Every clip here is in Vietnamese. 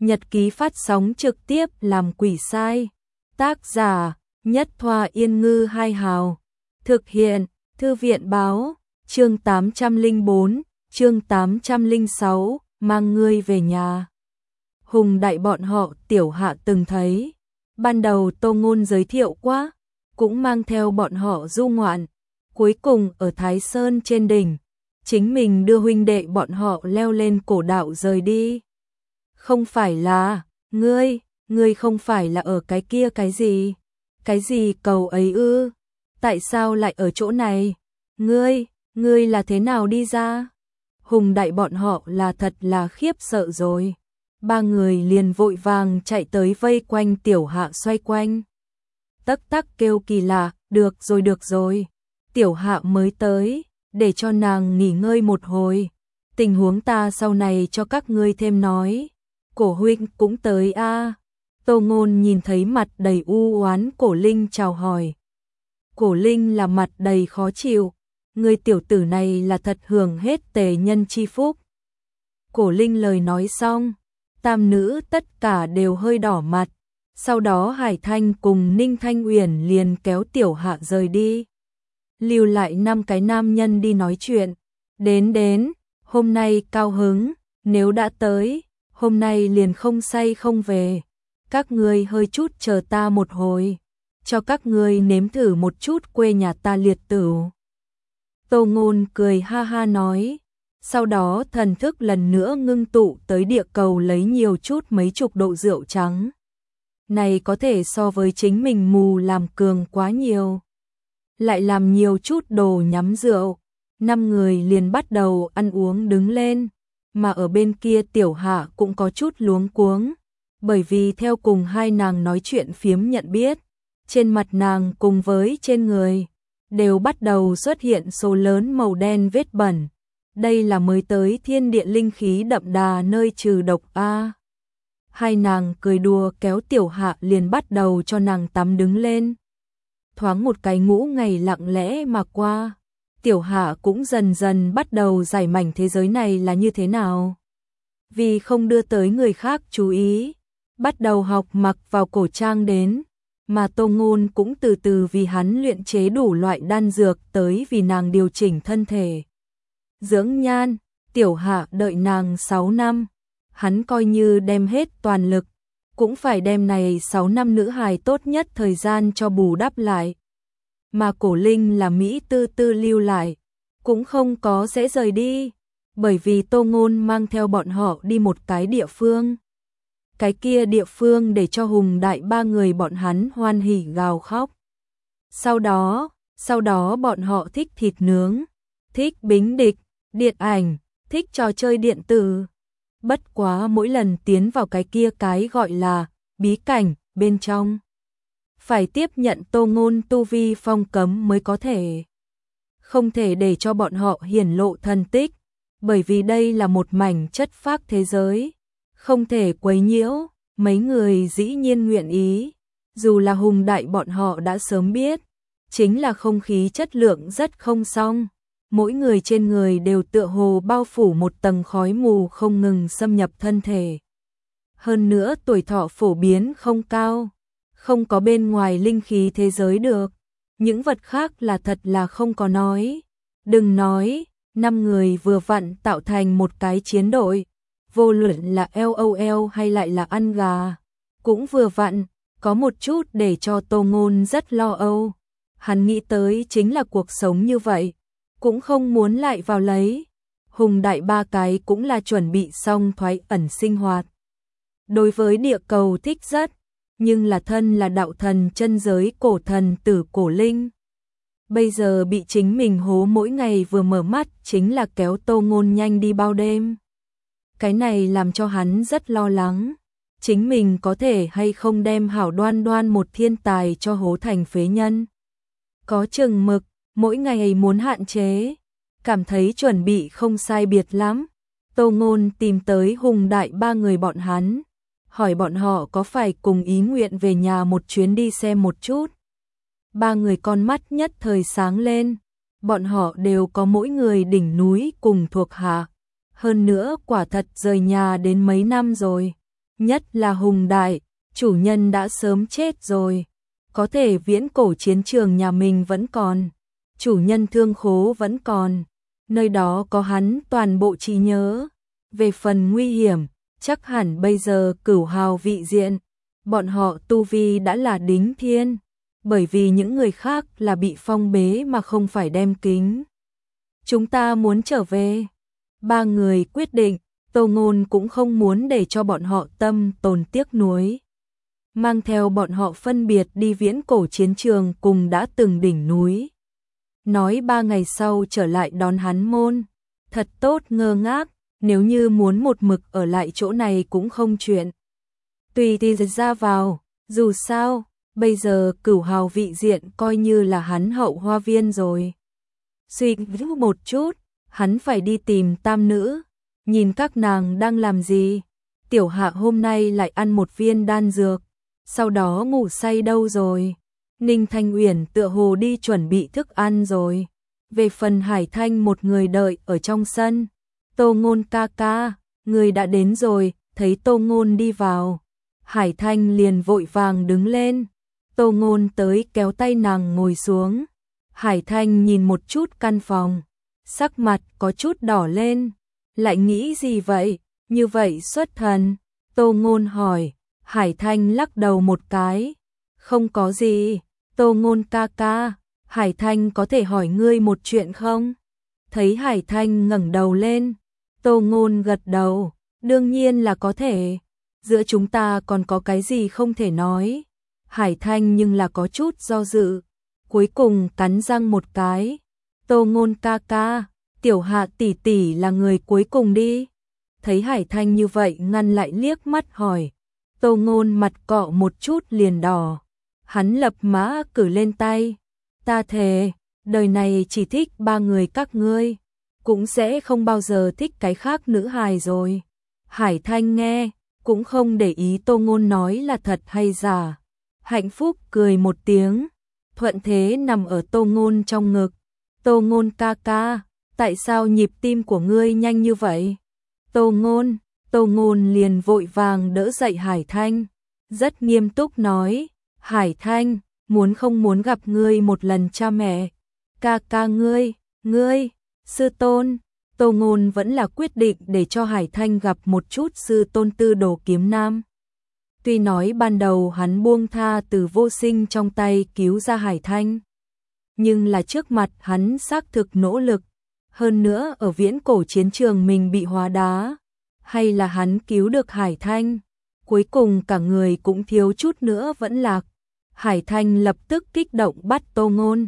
Nhật ký phát sóng trực tiếp làm quỷ sai. Tác giả Nhất Thoa Yên Ngư Hai Hào. Thực hiện Thư viện Báo. Chương 804, chương 806, mang ngươi về nhà. Hùng Đại bọn họ Tiểu Hạ từng thấy. Ban đầu Tô Ngôn giới thiệu quá, cũng mang theo bọn họ du ngoạn. Cuối cùng ở Thái Sơn trên đỉnh, chính mình đưa huynh đệ bọn họ leo lên cổ đạo rời đi. Không phải là, ngươi không phải là ở cái kia cái gì cầu ấy ư? Tại sao lại ở chỗ này? Ngươi là thế nào đi ra? Hùng Đại bọn họ là thật là khiếp sợ rồi. Ba người liền vội vàng chạy tới vây quanh Tiểu Hạ xoay quanh. Tắc tắc kêu kỳ lạ, được rồi. Tiểu Hạ mới tới, để cho nàng nghỉ ngơi một hồi. Tình huống ta sau này cho các ngươi thêm nói. Cổ huynh cũng tới a. Tô Ngôn nhìn thấy mặt đầy u oán Cổ Linh chào hỏi. Cổ Linh là mặt đầy khó chịu. Người tiểu tử này là thật hưởng hết tề nhân chi phúc. Cổ Linh lời nói xong, tam nữ tất cả đều hơi đỏ mặt. Sau đó Hải Thanh cùng Ninh Thanh Uyển liền kéo Tiểu Hạ rời đi. Lưu lại 5 cái nam nhân đi nói chuyện. Đến, hôm nay cao hứng, nếu đã tới, hôm nay liền không say không về. Các ngươi hơi chút chờ ta một hồi, cho các ngươi nếm thử một chút quê nhà ta liệt tửu. Tô Ngôn cười ha ha nói, sau đó thần thức lần nữa ngưng tụ tới địa cầu lấy nhiều chút mấy chục độ rượu trắng. Này có thể so với chính mình mù làm cường quá nhiều. Lại làm nhiều chút đồ nhắm rượu, 5 người liền bắt đầu ăn uống đứng lên, mà ở bên kia Tiểu Hạ cũng có chút luống cuống, bởi vì theo cùng hai nàng nói chuyện phiếm nhận biết, trên mặt nàng cùng với trên người đều bắt đầu xuất hiện số lớn màu đen vết bẩn. Đây là mới tới thiên địa linh khí đậm đà nơi trừ độc a. Hai nàng cười đùa kéo Tiểu Hạ liền bắt đầu cho nàng tắm đứng lên. Thoáng một cái ngũ ngày lặng lẽ mà qua, Tiểu Hạ cũng dần dần bắt đầu giải mảnh thế giới này là như thế nào. Vì không đưa tới người khác chú ý, bắt đầu học mặc vào cổ trang đến, mà Tô Ngôn cũng từ từ vì hắn luyện chế đủ loại đan dược tới vì nàng điều chỉnh thân thể. Dưỡng nhan, Tiểu Hạ đợi nàng 6 năm, hắn coi như đem hết toàn lực, cũng phải đem này 6 năm nữ hài tốt nhất thời gian cho bù đắp lại. Mà Cổ Linh là Mỹ tư tư lưu lại, cũng không có sẽ rời đi, bởi vì Tô Ngôn mang theo bọn họ đi một cái địa phương. Cái kia địa phương để cho Hùng Đại 3 người bọn hắn hoan hỉ gào khóc. Sau đó bọn họ thích thịt nướng, thích bính địch, điện ảnh, thích trò chơi điện tử. Bất quá mỗi lần tiến vào cái kia cái gọi là bí cảnh bên trong, phải tiếp nhận Tô Ngôn tu vi phong cấm mới có thể. Không thể để cho bọn họ hiển lộ thân tích, bởi vì đây là một mảnh chất phác thế giới, không thể quấy nhiễu. Mấy người dĩ nhiên nguyện ý, dù là Hùng Đại bọn họ đã sớm biết, chính là không khí chất lượng rất không xong. Mỗi người trên người đều tựa hồ bao phủ một tầng khói mù không ngừng xâm nhập thân thể. Hơn nữa tuổi thọ phổ biến không cao, không có bên ngoài linh khí thế giới được. Những vật khác là thật là không có nói. Đừng nói, 5 người vừa vặn tạo thành một cái chiến đội, vô luận là LOL hay lại là ăn gà, cũng vừa vặn, có một chút để cho Tô Ngôn rất lo âu. Hắn nghĩ tới chính là cuộc sống như vậy, cũng không muốn lại vào lấy. Hùng Đại 3 cái cũng là chuẩn bị xong thoái ẩn sinh hoạt. Đối với địa cầu thích rất, nhưng là thân là đạo thần chân giới cổ thần tử Cổ Linh. Bây giờ bị chính mình hố mỗi ngày vừa mở mắt chính là kéo Tô Ngôn nhanh đi bao đêm. Cái này làm cho hắn rất lo lắng, chính mình có thể hay không đem hảo đoan đoan một thiên tài cho hố thành phế nhân. Có chừng mực, mỗi ngày muốn hạn chế, cảm thấy chuẩn bị không sai biệt lắm. Tô Ngôn tìm tới Hùng Đại 3 người bọn hắn, hỏi bọn họ có phải cùng ý nguyện về nhà một chuyến đi xem một chút. 3 người con mắt nhất thời sáng lên, bọn họ đều có mỗi người đỉnh núi cùng thuộc hạ. Hơn nữa quả thật rời nhà đến mấy năm rồi, nhất là Hùng Đại, chủ nhân đã sớm chết rồi. Có thể viễn cổ chiến trường nhà mình vẫn còn, chủ nhân thương khố vẫn còn, nơi đó có hắn toàn bộ trí nhớ. Về phần nguy hiểm, chắc hẳn bây giờ Cửu Hào vị diện, bọn họ tu vi đã là đính thiên, bởi vì những người khác là bị phong bế mà không phải đem kính. Chúng ta muốn trở về. Ba người quyết định, Tô Ngôn cũng không muốn để cho bọn họ tâm tồn tiếc nuối. Mang theo bọn họ phân biệt đi viễn cổ chiến trường cùng đã từng đỉnh núi. Nói 3 ngày sau trở lại đón hắn môn. Thật tốt ngơ ngác, nếu như muốn một mực ở lại chỗ này cũng không chuyện. Tùy thì ra vào, dù sao, bây giờ Cửu Hào vị diện coi như là hắn hậu hoa viên rồi. Suy nghĩ một chút, hắn phải đi tìm tam nữ, nhìn các nàng đang làm gì. Tiểu Hạ hôm nay lại ăn một viên đan dược, sau đó ngủ say đâu rồi. Ninh Thanh Uyển tựa hồ đi chuẩn bị thức ăn rồi. Về phần Hải Thanh một người đợi ở trong sân. Tô Ngôn ca ca, người đã đến rồi. Thấy Tô Ngôn đi vào, Hải Thanh liền vội vàng đứng lên. Tô Ngôn tới kéo tay nàng ngồi xuống. Hải Thanh nhìn một chút căn phòng, sắc mặt có chút đỏ lên. Lại nghĩ gì vậy? Như vậy xuất thần? Tô Ngôn hỏi. Hải Thanh lắc đầu một cái. Không có gì. Tô Ngôn ca ca, Hải Thanh có thể hỏi ngươi một chuyện không? Thấy Hải Thanh ngẩng đầu lên, Tô Ngôn gật đầu. Đương nhiên là có thể. Giữa chúng ta còn có cái gì không thể nói? Hải Thanh nhưng là có chút do dự. Cuối cùng cắn răng một cái. Tô Ngôn ca ca, Tiểu Hạ tỷ tỷ là người cuối cùng đi. Thấy Hải Thanh như vậy ngăn lại liếc mắt hỏi. Tô Ngôn mặt cọ một chút liền đỏ. Hắn lập mã cử lên tay. Ta thề, đời này chỉ thích 3 người các ngươi, cũng sẽ không bao giờ thích cái khác nữ hài rồi. Hải Thanh nghe, cũng không để ý Tô Ngôn nói là thật hay giả. Hạnh phúc cười một tiếng, thuận thế nằm ở Tô Ngôn trong ngực. Tô Ngôn ca ca, tại sao nhịp tim của ngươi nhanh như vậy? Tô Ngôn liền vội vàng đỡ dậy Hải Thanh, rất nghiêm túc nói. Hải Thanh, muốn không muốn gặp ngươi một lần cha mẹ. Ca ca ngươi, sư tôn. Tô Ngôn vẫn là quyết định để cho Hải Thanh gặp một chút sư tôn Tư Đồ Kiếm Nam. Tuy nói ban đầu hắn buông tha từ vô sinh trong tay cứu ra Hải Thanh, nhưng là trước mặt hắn xác thực nỗ lực. Hơn nữa ở viễn cổ chiến trường mình bị hóa đá, hay là hắn cứu được Hải Thanh. Cuối cùng cả người cũng thiếu chút nữa vẫn lạc. Hải Thanh lập tức kích động bắt Tô Ngôn.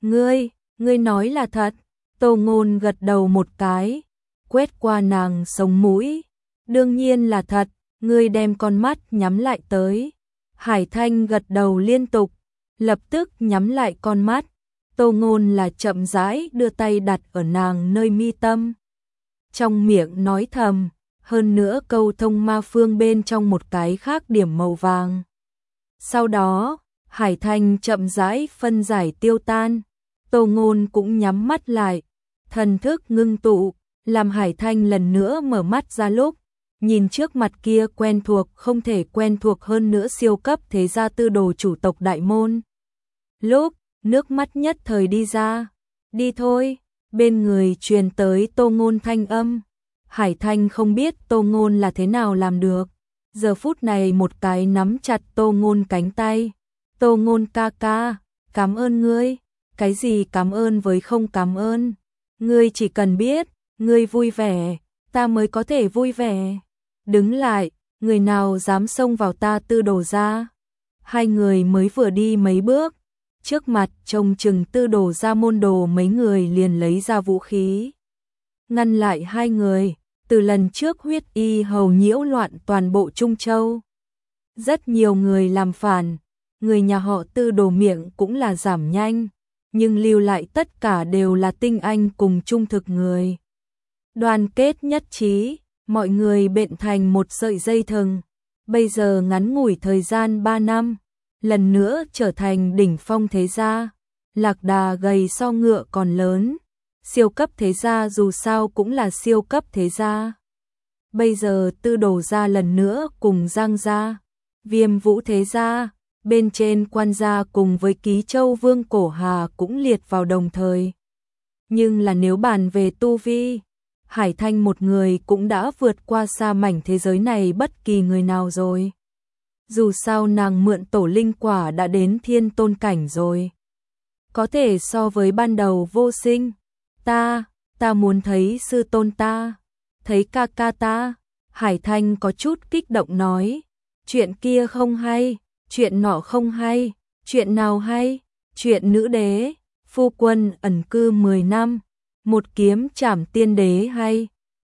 Ngươi nói là thật? Tô Ngôn gật đầu một cái, quét qua nàng sống mũi. Đương nhiên là thật, ngươi đem con mắt nhắm lại tới. Hải Thanh gật đầu liên tục, lập tức nhắm lại con mắt. Tô Ngôn là chậm rãi đưa tay đặt ở nàng nơi mi tâm. Trong miệng nói thầm, hơn nữa câu thông ma phương bên trong một cái khác điểm màu vàng. Sau đó, Hải Thanh chậm rãi phân giải tiêu tan. Tô Ngôn cũng nhắm mắt lại, thần thức ngưng tụ, làm Hải Thanh lần nữa mở mắt ra lúc, nhìn trước mặt kia quen thuộc không thể quen thuộc hơn nữa siêu cấp thế gia Tư Đồ chủ tộc đại môn. Lúc, nước mắt nhất thời đi ra. Đi thôi, bên người truyền tới Tô Ngôn thanh âm. Hải Thanh không biết Tô Ngôn là thế nào làm được. Giờ phút này một cái nắm chặt Tô Ngôn cánh tay. Tô Ngôn ca ca, cảm ơn ngươi. Cái gì cảm ơn với không cảm ơn? Ngươi chỉ cần biết, ngươi vui vẻ, ta mới có thể vui vẻ. Đứng lại, người nào dám xông vào ta Tư Đồ gia? Hai người mới vừa đi mấy bước, trước mặt trông chừng Tư Đồ gia môn đồ mấy người liền lấy ra vũ khí. Ngăn lại hai người, từ lần trước huyết y hầu nhiễu loạn toàn bộ Trung Châu. Rất nhiều người làm phản, người nhà họ Tư Đồ miệng cũng là giảm nhanh, nhưng lưu lại tất cả đều là tinh anh cùng trung thực người. Đoàn kết nhất trí, mọi người bện thành một sợi dây thừng. Bây giờ ngắn ngủi thời gian 3 năm, lần nữa trở thành đỉnh phong thế gia. Lạc Đà gầy so ngựa còn lớn. Siêu cấp thế gia dù sao cũng là siêu cấp thế gia. bây giờ Tư Đồ gia lần nữa cùng Giang gia, Viêm Vũ thế gia, bên trên Quan gia cùng với Ký Châu Vương Cổ Hà cũng liệt vào đồng thời. Nhưng là nếu bàn về tu vi, Hải Thanh một người cũng đã vượt qua xa mảnh thế giới này bất kỳ người nào rồi. Dù sao nàng mượn tổ linh quả đã đến thiên tôn cảnh rồi. Có thể so với ban đầu vô sinh. Ta muốn thấy sư tôn ta, thấy ca ca ta. Hải Thanh có chút kích động nói. Chuyện kia không hay, chuyện nọ không hay, chuyện nào hay, chuyện nữ đế, phu quân ẩn cư 10 năm, một kiếm trảm tiên đế hay,